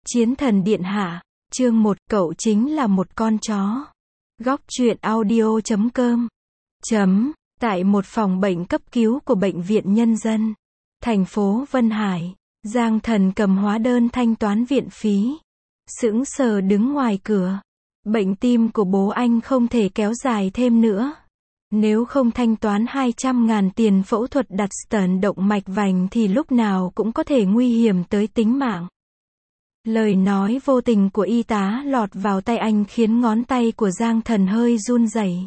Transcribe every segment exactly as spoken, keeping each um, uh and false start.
Chiến thần điện hạ, chương một, cậu chính là một con chó. Góc truyện audio chấm com. Chấm, tại một phòng bệnh cấp cứu của Bệnh viện Nhân dân, thành phố Vân Hải, Giang Thần cầm hóa đơn thanh toán viện phí. Sững sờ đứng ngoài cửa. Bệnh tim của bố anh không thể kéo dài thêm nữa. Nếu không thanh toán hai trăm ngàn tiền phẫu thuật đặt stent động mạch vành thì lúc nào cũng có thể nguy hiểm tới tính mạng. Lời nói vô tình của y tá lọt vào tay anh khiến ngón tay của Giang Thần hơi run rẩy.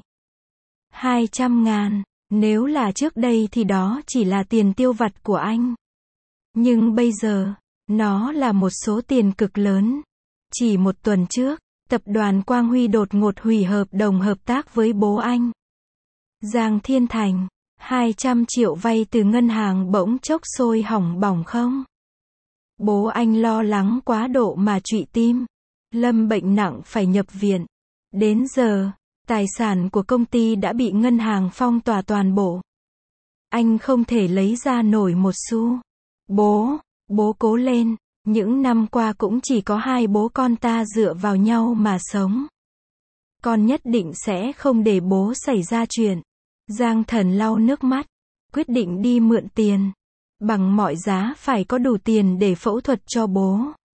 Hai trăm ngàn, nếu là trước đây thì đó chỉ là tiền tiêu vặt của anh. Nhưng bây giờ, nó là một số tiền cực lớn. Chỉ một tuần trước, tập đoàn Quang Huy đột ngột hủy hợp đồng hợp tác với bố anh. Giang Thiên Thành, hai trăm triệu vay từ ngân hàng bỗng chốc sôi hỏng bỏng không? Bố anh lo lắng quá độ mà trụy tim. Lâm bệnh nặng phải nhập viện. Đến giờ, tài sản của công ty đã bị ngân hàng phong tỏa toàn bộ. Anh không thể lấy ra nổi một xu. Bố, bố cố lên. Những năm qua cũng chỉ có hai bố con ta dựa vào nhau mà sống. Con nhất định sẽ không để bố xảy ra chuyện. Giang Thần lau nước mắt, quyết định đi mượn tiền. Bằng mọi giá phải có đủ tiền để phẫu thuật cho bố.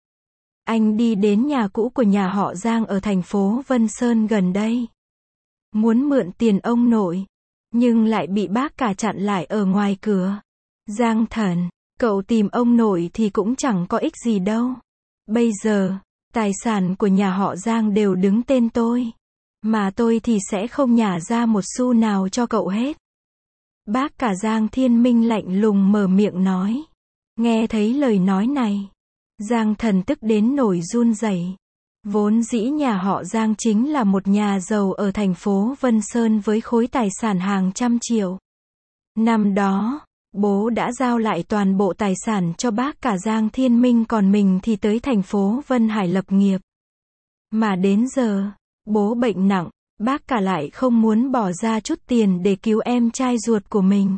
Anh đi đến nhà cũ của nhà họ Giang ở thành phố Vân Sơn gần đây. Muốn mượn tiền ông nội, nhưng lại bị bác cả chặn lại ở ngoài cửa. Giang Thần, cậu tìm ông nội thì cũng chẳng có ích gì đâu. Bây giờ, tài sản của nhà họ Giang đều đứng tên tôi. Mà tôi thì sẽ không nhả ra một xu nào cho cậu hết. Bác cả Giang Thiên Minh lạnh lùng mở miệng nói. Nghe thấy lời nói này, Giang Thần tức đến nổi run rẩy. Vốn dĩ nhà họ Giang chính là một nhà giàu ở thành phố Vân Sơn với khối tài sản hàng trăm triệu. Năm đó, bố đã giao lại toàn bộ tài sản cho bác cả Giang Thiên Minh, còn mình thì tới thành phố Vân Hải lập nghiệp. Mà đến giờ, bố bệnh nặng, bác cả lại không muốn bỏ ra chút tiền để cứu em trai ruột của mình.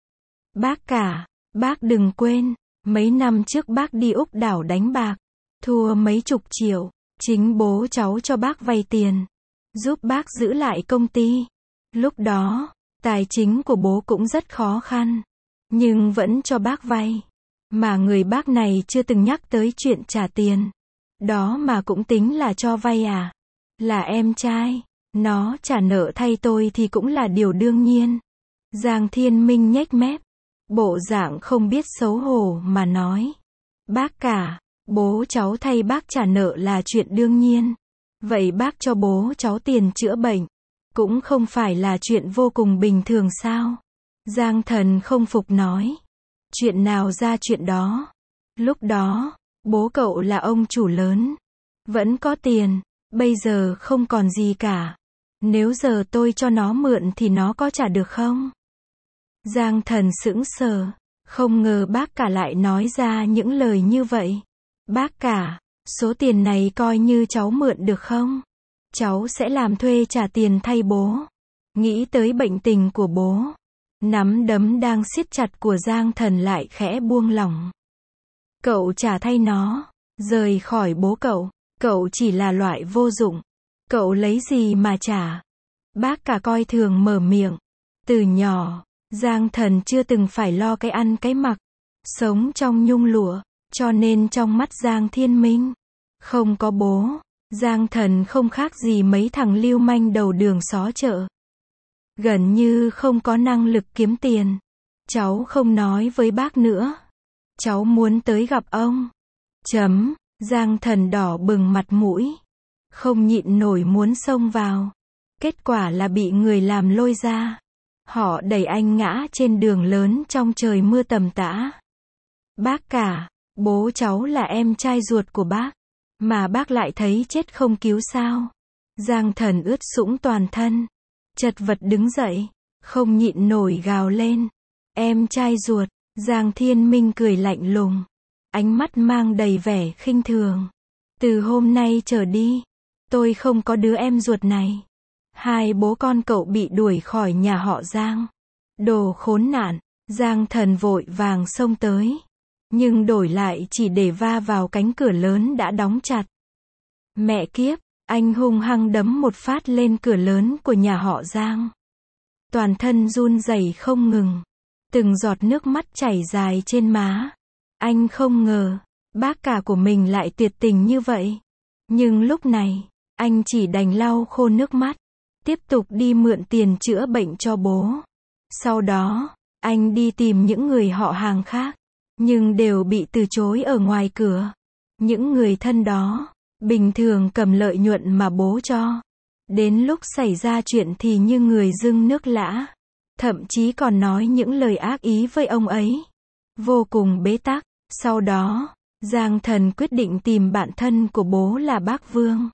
Bác cả, bác đừng quên, mấy năm trước bác đi Úc đảo đánh bạc, thua mấy chục triệu, chính bố cháu cho bác vay tiền, giúp bác giữ lại công ty. Lúc đó, tài chính của bố cũng rất khó khăn, nhưng vẫn cho bác vay. Mà người bác này chưa từng nhắc tới chuyện trả tiền. Đó mà cũng tính là cho vay à? Là em trai, nó trả nợ thay tôi thì cũng là điều đương nhiên. Giang Thiên Minh nhếch mép, bộ dạng không biết xấu hổ mà nói. Bác cả, bố cháu thay bác trả nợ là chuyện đương nhiên. Vậy bác cho bố cháu tiền chữa bệnh, cũng không phải là chuyện vô cùng bình thường sao? Giang Thần không phục nói. Chuyện nào ra chuyện đó. Lúc đó, bố cậu là ông chủ lớn, vẫn có tiền. Bây giờ không còn gì cả. Nếu giờ tôi cho nó mượn thì nó có trả được không? Giang Thần sững sờ, không ngờ bác cả lại nói ra những lời như vậy. Bác cả, số tiền này coi như cháu mượn được không? Cháu sẽ làm thuê trả tiền thay bố. Nghĩ tới bệnh tình của bố, nắm đấm đang siết chặt của Giang Thần lại khẽ buông lỏng. Cậu trả thay nó, rời khỏi bố cậu. Cậu chỉ là loại vô dụng. Cậu lấy gì mà trả? Bác cả coi thường mở miệng. Từ nhỏ, Giang Thần chưa từng phải lo cái ăn cái mặc, sống trong nhung lụa, cho nên trong mắt Giang Thiên Minh, không có bố, Giang Thần không khác gì mấy thằng lưu manh đầu đường xó chợ. Gần như không có năng lực kiếm tiền. Cháu không nói với bác nữa. Cháu muốn tới gặp ông. Chấm. Giang Thần đỏ bừng mặt mũi, không nhịn nổi muốn xông vào. Kết quả là bị người làm lôi ra. Họ đẩy anh ngã trên đường lớn trong trời mưa tầm tã. Bác cả, bố cháu là em trai ruột của bác, mà bác lại thấy chết không cứu sao? Giang Thần ướt sũng toàn thân, chật vật đứng dậy, không nhịn nổi gào lên. Em trai ruột. Giang Thiên Minh cười lạnh lùng, ánh mắt mang đầy vẻ khinh thường. Từ hôm nay trở đi, tôi không có đứa em ruột này. Hai bố con cậu bị đuổi khỏi nhà họ Giang. Đồ khốn nạn. Giang Thần vội vàng xông tới, nhưng đổi lại chỉ để va vào cánh cửa lớn đã đóng chặt. Mẹ kiếp, anh hung hăng đấm một phát lên cửa lớn của nhà họ Giang. Toàn thân run rẩy không ngừng. Từng giọt nước mắt chảy dài trên má. Anh không ngờ, bác cả của mình lại tuyệt tình như vậy. Nhưng lúc này, anh chỉ đành lau khô nước mắt, tiếp tục đi mượn tiền chữa bệnh cho bố. Sau đó, anh đi tìm những người họ hàng khác, nhưng đều bị từ chối ở ngoài cửa. Những người thân đó, bình thường cầm lợi nhuận mà bố cho. Đến lúc xảy ra chuyện thì như người dưng nước lã. Thậm chí còn nói những lời ác ý với ông ấy. Vô cùng bế tắc. Sau đó, Giang Thần quyết định tìm bạn thân của bố là bác Vương.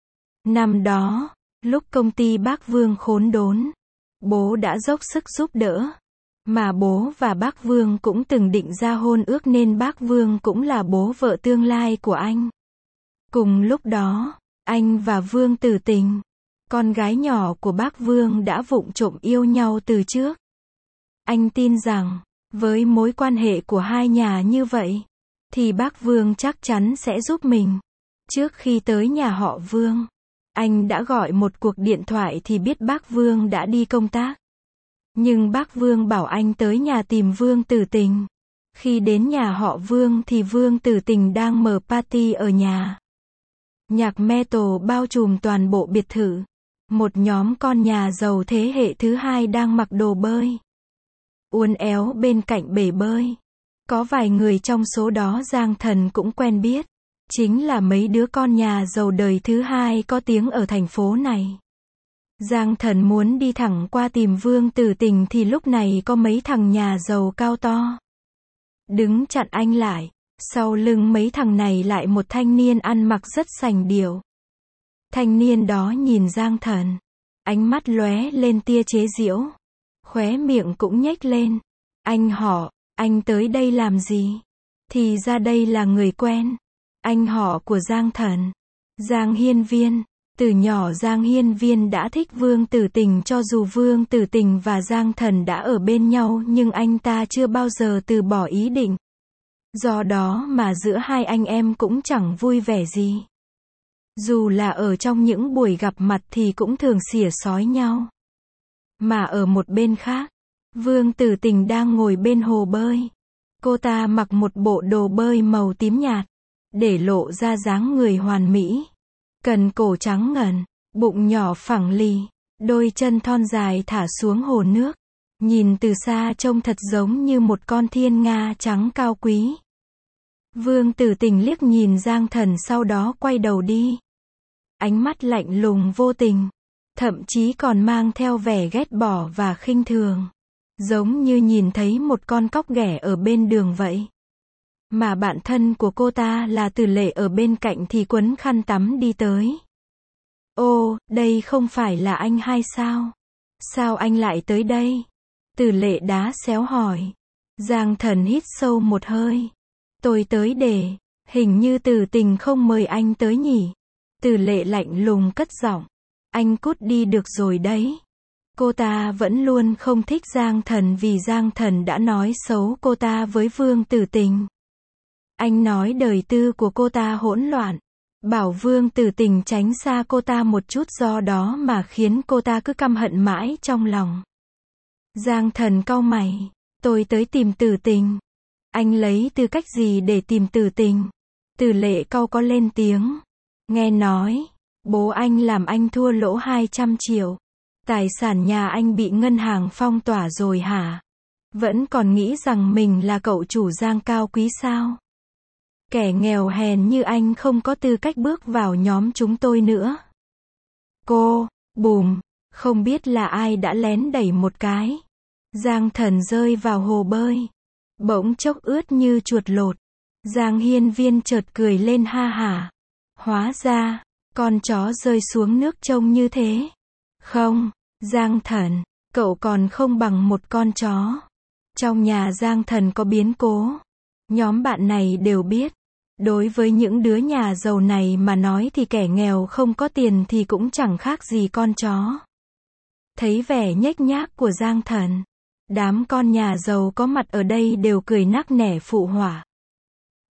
Năm đó, lúc công ty bác Vương khốn đốn, bố đã dốc sức giúp đỡ. Mà bố và bác Vương cũng từng định ra hôn ước nên bác Vương cũng là bố vợ tương lai của anh. Cùng lúc đó, anh và Vương Tử Tình, con gái nhỏ của bác Vương đã vụng trộm yêu nhau từ trước. Anh tin rằng, với mối quan hệ của hai nhà như vậy, thì bác Vương chắc chắn sẽ giúp mình. Trước khi tới nhà họ Vương, anh đã gọi một cuộc điện thoại thì biết bác Vương đã đi công tác. Nhưng bác Vương bảo anh tới nhà tìm Vương Tử Tình. Khi đến nhà họ Vương thì Vương Tử Tình đang mở party ở nhà. Nhạc metal bao trùm toàn bộ biệt thự. Một nhóm con nhà giàu thế hệ thứ hai đang mặc đồ bơi, uốn éo bên cạnh bể bơi. Có vài người trong số đó Giang Thần cũng quen biết. Chính là mấy đứa con nhà giàu đời thứ hai có tiếng ở thành phố này. Giang Thần muốn đi thẳng qua tìm Vương Tử Tình thì lúc này có mấy thằng nhà giàu cao to đứng chặn anh lại. Sau lưng mấy thằng này lại một thanh niên ăn mặc rất sành điệu. Thanh niên đó nhìn Giang Thần, ánh mắt lóe lên tia chế giễu, khóe miệng cũng nhếch lên. Anh họ, anh tới đây làm gì? Thì ra đây là người quen. Anh họ của Giang Thần, Giang Hiên Viên. Từ nhỏ Giang Hiên Viên đã thích Vương Tử Tình, cho dù Vương Tử Tình và Giang Thần đã ở bên nhau nhưng anh ta chưa bao giờ từ bỏ ý định. Do đó mà giữa hai anh em cũng chẳng vui vẻ gì. Dù là ở trong những buổi gặp mặt thì cũng thường xỉa xói nhau. Mà ở một bên khác, Vương Tử Tình đang ngồi bên hồ bơi. Cô ta mặc một bộ đồ bơi màu tím nhạt, để lộ ra dáng người hoàn mỹ. Cần cổ trắng ngần, bụng nhỏ phẳng lì, đôi chân thon dài thả xuống hồ nước. Nhìn từ xa trông thật giống như một con thiên nga trắng cao quý. Vương Tử Tình liếc nhìn Giang Thần sau đó quay đầu đi. Ánh mắt lạnh lùng vô tình, thậm chí còn mang theo vẻ ghét bỏ và khinh thường. Giống như nhìn thấy một con cóc ghẻ ở bên đường vậy. Mà bạn thân của cô ta là Từ Lệ ở bên cạnh thì quấn khăn tắm đi tới. Ô, đây không phải là anh hai sao? Sao anh lại tới đây? Từ Lệ đá xéo hỏi. Giang Thần hít sâu một hơi. Tôi tới để, hình như Tử Tình không mời anh tới nhỉ? Từ Lệ lạnh lùng cất giọng. Anh cút đi được rồi đấy. Cô ta vẫn luôn không thích Giang Thần vì Giang Thần đã nói xấu cô ta với Vương Tử Tình. Anh nói đời tư của cô ta hỗn loạn, bảo Vương Tử Tình tránh xa cô ta một chút, do đó mà khiến cô ta cứ căm hận mãi trong lòng. Giang Thần cau mày. Tôi tới tìm Tử Tình. Anh lấy tư cách gì để tìm Tử Tình? Từ Lệ cau có lên tiếng. Nghe nói, bố anh làm anh thua lỗ hai trăm triệu. Tài sản nhà anh bị ngân hàng phong tỏa rồi hả? Vẫn còn nghĩ rằng mình là cậu chủ Giang cao quý sao? Kẻ nghèo hèn như anh không có tư cách bước vào nhóm chúng tôi nữa. Cô, bùm, không biết là ai đã lén đẩy một cái. Giang Thần rơi vào hồ bơi. Bỗng chốc ướt như chuột lột. Giang Hiên Viên chợt cười lên ha hả. Hóa ra, con chó rơi xuống nước trông như thế. Không, Giang Thần, cậu còn không bằng một con chó. Trong nhà Giang Thần có biến cố. Nhóm bạn này đều biết. Đối với những đứa nhà giàu này mà nói thì kẻ nghèo không có tiền thì cũng chẳng khác gì con chó. Thấy vẻ nhếch nhác của Giang Thần, đám con nhà giàu có mặt ở đây đều cười nắc nẻ phụ họa.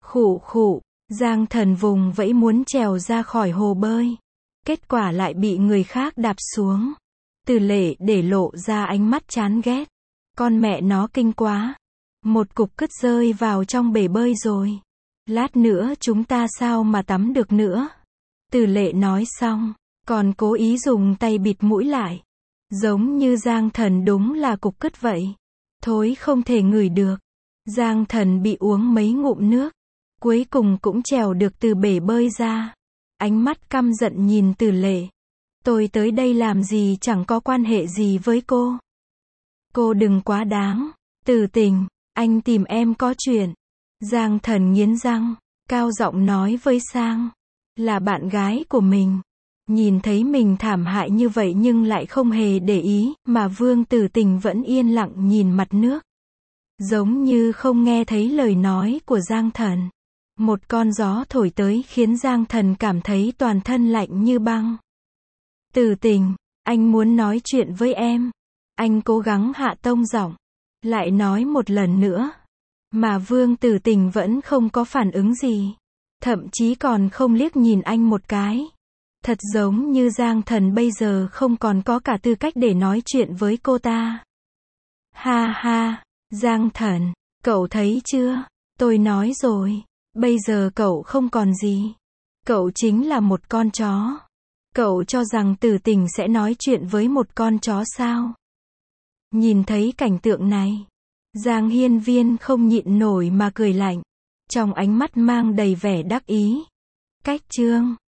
Khụ khụ, Giang Thần vùng vẫy muốn trèo ra khỏi hồ bơi. Kết quả lại bị người khác đạp xuống. Từ Lệ để lộ ra ánh mắt chán ghét. Con mẹ nó kinh quá. Một cục cứt rơi vào trong bể bơi rồi. Lát nữa chúng ta sao mà tắm được nữa. Từ Lệ nói xong, còn cố ý dùng tay bịt mũi lại. Giống như Giang Thần đúng là cục cứt vậy. Thối không thể ngửi được. Giang Thần bị uống mấy ngụm nước. Cuối cùng cũng trèo được từ bể bơi ra. Ánh mắt căm giận nhìn Từ Lệ. Tôi tới đây làm gì chẳng có quan hệ gì với cô. Cô đừng quá đáng. Từ Tình, anh tìm em có chuyện. Giang Thần nghiến răng, cao giọng nói với Sang. Là bạn gái của mình. Nhìn thấy mình thảm hại như vậy nhưng lại không hề để ý, mà Vương Tử Tình vẫn yên lặng nhìn mặt nước. Giống như không nghe thấy lời nói của Giang Thần. Một con gió thổi tới khiến Giang Thần cảm thấy toàn thân lạnh như băng. Tử Tình, anh muốn nói chuyện với em. Anh cố gắng hạ tông giọng. Lại nói một lần nữa. Mà Vương Tử Tình vẫn không có phản ứng gì. Thậm chí còn không liếc nhìn anh một cái. Thật giống như Giang Thần bây giờ không còn có cả tư cách để nói chuyện với cô ta. Ha ha, Giang Thần, cậu thấy chưa? Tôi nói rồi, bây giờ cậu không còn gì. Cậu chính là một con chó. Cậu cho rằng Tử Tình sẽ nói chuyện với một con chó sao? Nhìn thấy cảnh tượng này, Giang Hiên Viên không nhịn nổi mà cười lạnh. Trong ánh mắt mang đầy vẻ đắc ý. Cách chương